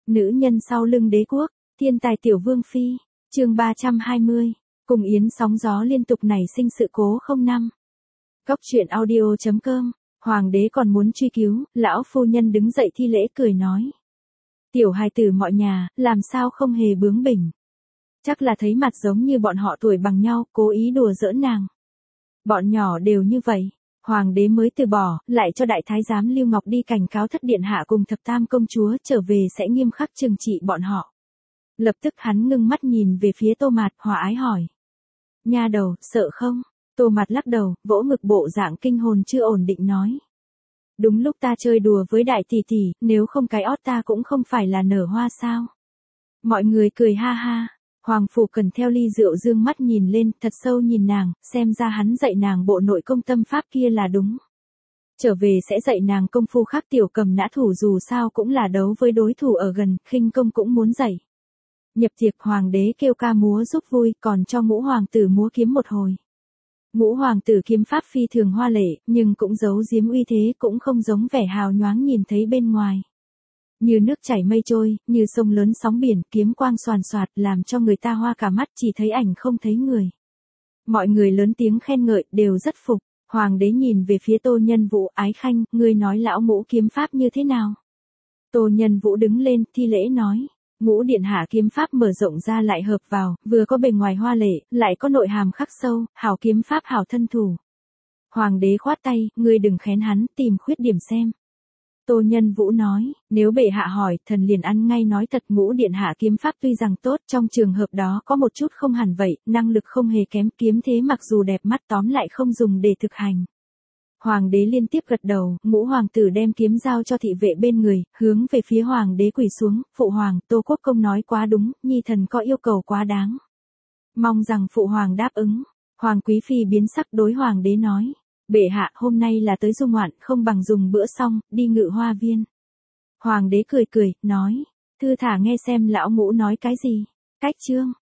Nữ nhân sau lưng đế quốc, thiên tài tiểu vương phi, chương 320, cùng yến sóng gió liên tục nảy sinh sự cố 05. Cốc truyện audio.com, hoàng đế còn muốn truy cứu, lão phu nhân đứng dậy thi lễ cười nói. Tiểu hài tử mọi nhà, làm sao không hề bướng bỉnh. Chắc là thấy mặt giống như bọn họ tuổi bằng nhau, cố ý đùa giỡn nàng. Bọn nhỏ đều như vậy. Hoàng đế mới từ bỏ, lại cho đại thái giám Lưu Ngọc đi cảnh cáo thất điện hạ cùng thập tam công chúa trở về sẽ nghiêm khắc trừng trị bọn họ. Lập tức hắn ngưng mắt nhìn về phía Tô Mạt, hòa ái hỏi. Nha đầu, sợ không? Tô Mạt lắc đầu, vỗ ngực bộ dạng kinh hồn chưa ổn định nói. Đúng lúc ta chơi đùa với đại tỷ tỷ, nếu không cái ót ta cũng không phải là nở hoa sao? Mọi người cười ha ha. Hoàng phủ cần theo ly rượu dương mắt nhìn lên, thật sâu nhìn nàng, xem ra hắn dạy nàng bộ nội công tâm pháp kia là đúng. Trở về sẽ dạy nàng công phu khác tiểu cầm nã thủ dù sao cũng là đấu với đối thủ ở gần, khinh công cũng muốn dạy. Nhập tiệc hoàng đế kêu ca múa giúp vui, còn cho ngũ hoàng tử múa kiếm một hồi. Ngũ hoàng tử kiếm pháp phi thường hoa lệ, nhưng cũng giấu giếm uy thế, cũng không giống vẻ hào nhoáng nhìn thấy bên ngoài. Như nước chảy mây trôi, như sông lớn sóng biển, kiếm quang xoàn xoạt làm cho người ta hoa cả mắt, chỉ thấy ảnh không thấy người. Mọi người lớn tiếng khen ngợi, đều rất phục. Hoàng đế nhìn về phía Tô Nhân Vũ, ái khanh, ngươi nói lão ngũ kiếm pháp như thế nào? Tô Nhân Vũ đứng lên, thi lễ nói. Ngũ điện hạ kiếm pháp mở rộng ra lại hợp vào, vừa có bề ngoài hoa lệ, lại có nội hàm khắc sâu, hảo kiếm pháp hảo thân thủ. Hoàng đế khoát tay, ngươi đừng khen hắn, tìm khuyết điểm xem. Tô Nhân Vũ nói, nếu bệ hạ hỏi, thần liền ăn ngay nói thật, ngũ điện hạ kiếm pháp tuy rằng tốt, trong trường hợp đó có một chút không hẳn vậy, năng lực không hề kém, kiếm thế mặc dù đẹp mắt tóm lại không dùng để thực hành. Hoàng đế liên tiếp gật đầu, ngũ hoàng tử đem kiếm giao cho thị vệ bên người, hướng về phía hoàng đế quỳ xuống, phụ hoàng, Tô Quốc công nói quá đúng, nhi thần có yêu cầu quá đáng. Mong rằng phụ hoàng đáp ứng. Hoàng quý phi biến sắc đối hoàng đế nói. Bệ hạ, hôm nay là tới du ngoạn, không bằng dùng bữa xong, đi ngự hoa viên. Hoàng đế cười cười, nói, thư thả nghe xem lão ngũ nói cái gì. Cách chương.